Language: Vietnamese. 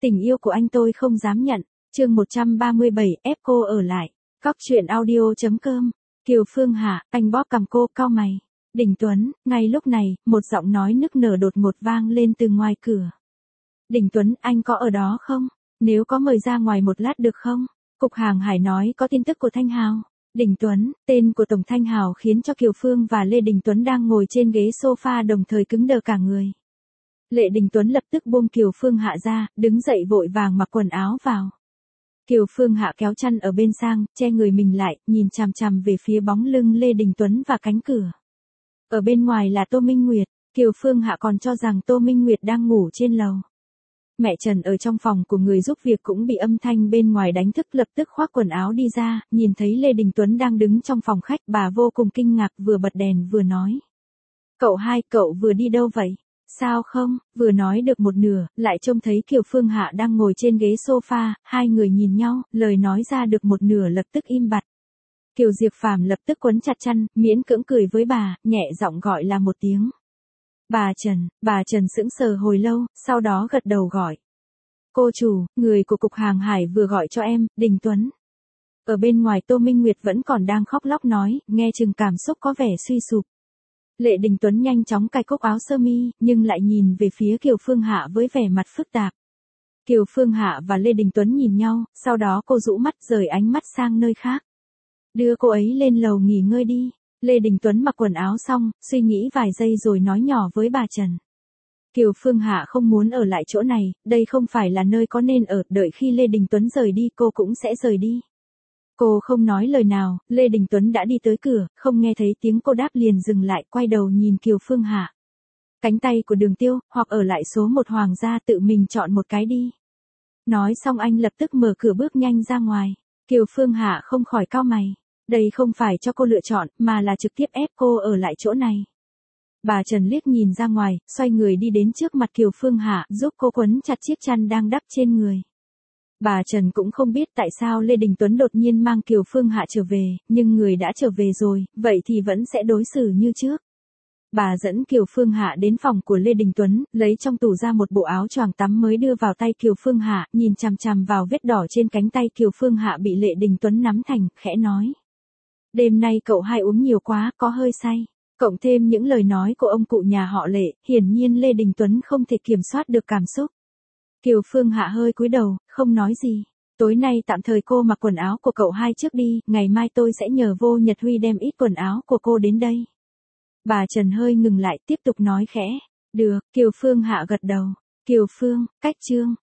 Tình yêu của anh tôi không dám nhận. Chương 137, ép cô ở lại. Cóc truyện audio.com. Kiều Phương Hạ, anh bóp cằm cô, cau mày. Đình Tuấn, ngay lúc này, một giọng nói nức nở đột ngột vang lên từ ngoài cửa. Đình Tuấn, anh có ở đó không? Nếu có mời ra ngoài một lát được không? Cục Hàng Hải nói có tin tức của Thanh Hào. Đình Tuấn, tên của Tổng Thanh Hào khiến cho Kiều Phương và Lê Đình Tuấn đang ngồi trên ghế sofa đồng thời cứng đờ cả người. Lê Đình Tuấn lập tức buông Kiều Phương Hạ ra, đứng dậy vội vàng mặc quần áo vào. Kiều Phương Hạ kéo chăn ở bên sang, che người mình lại, nhìn chằm chằm về phía bóng lưng Lê Đình Tuấn và cánh cửa. Ở bên ngoài là Tô Minh Nguyệt, Kiều Phương Hạ còn cho rằng Tô Minh Nguyệt đang ngủ trên lầu. Mẹ Trần ở trong phòng của người giúp việc cũng bị âm thanh bên ngoài đánh thức, lập tức khoác quần áo đi ra, nhìn thấy Lê Đình Tuấn đang đứng trong phòng khách, bà vô cùng kinh ngạc, vừa bật đèn vừa nói. Cậu hai, cậu vừa đi đâu vậy? Sao không? Vừa nói được một nửa, lại trông thấy Kiều Phương Hạ đang ngồi trên ghế sofa, hai người nhìn nhau, lời nói ra được một nửa lập tức im bặt. Kiều Diệp Phàm lập tức quấn chặt chăn, miễn cưỡng cười với bà, nhẹ giọng gọi là một tiếng. Bà Trần sững sờ hồi lâu, sau đó gật đầu gọi. Cô chủ, người của Cục Hàng Hải vừa gọi cho em, Đình Tuấn. Ở bên ngoài Tô Minh Nguyệt vẫn còn đang khóc lóc nói, nghe chừng cảm xúc có vẻ suy sụp. Lê Đình Tuấn nhanh chóng cài cúc áo sơ mi, nhưng lại nhìn về phía Kiều Phương Hạ với vẻ mặt phức tạp. Kiều Phương Hạ và Lê Đình Tuấn nhìn nhau, sau đó cô rũ mắt rời ánh mắt sang nơi khác. Đưa cô ấy lên lầu nghỉ ngơi đi. Lê Đình Tuấn mặc quần áo xong, suy nghĩ vài giây rồi nói nhỏ với bà Trần. Kiều Phương Hạ không muốn ở lại chỗ này, đây không phải là nơi có nên ở, đợi khi Lê Đình Tuấn rời đi cô cũng sẽ rời đi. Cô không nói lời nào, Lê Đình Tuấn đã đi tới cửa, không nghe thấy tiếng cô đáp liền dừng lại, quay đầu nhìn Kiều Phương Hạ. Cánh tay của Đường Tiêu, hoặc ở lại số 1 Hoàng gia, tự mình chọn một cái đi. Nói xong anh lập tức mở cửa bước nhanh ra ngoài. Kiều Phương Hạ không khỏi cau mày. Đây không phải cho cô lựa chọn, mà là trực tiếp ép cô ở lại chỗ này. Bà Trần liếc nhìn ra ngoài, xoay người đi đến trước mặt Kiều Phương Hạ, giúp cô quấn chặt chiếc chăn đang đắp trên người. Bà Trần cũng không biết tại sao Lê Đình Tuấn đột nhiên mang Kiều Phương Hạ trở về, nhưng người đã trở về rồi, vậy thì vẫn sẽ đối xử như trước. Bà dẫn Kiều Phương Hạ đến phòng của Lê Đình Tuấn, lấy trong tủ ra một bộ áo choàng tắm mới đưa vào tay Kiều Phương Hạ, nhìn chằm chằm vào vết đỏ trên cánh tay Kiều Phương Hạ bị Lê Đình Tuấn nắm thành, khẽ nói. Đêm nay cậu hai uống nhiều quá, có hơi say. Cộng thêm những lời nói của ông cụ nhà họ Lệ, hiển nhiên Lê Đình Tuấn không thể kiểm soát được cảm xúc. Kiều Phương Hạ hơi cúi đầu, không nói gì. Tối nay tạm thời cô mặc quần áo của cậu hai trước đi, ngày mai tôi sẽ nhờ Vô Nhật Huy đem ít quần áo của cô đến đây. Bà Trần hơi ngừng lại, tiếp tục nói khẽ. Được, Kiều Phương Hạ gật đầu. Kiều Phương, cách chương.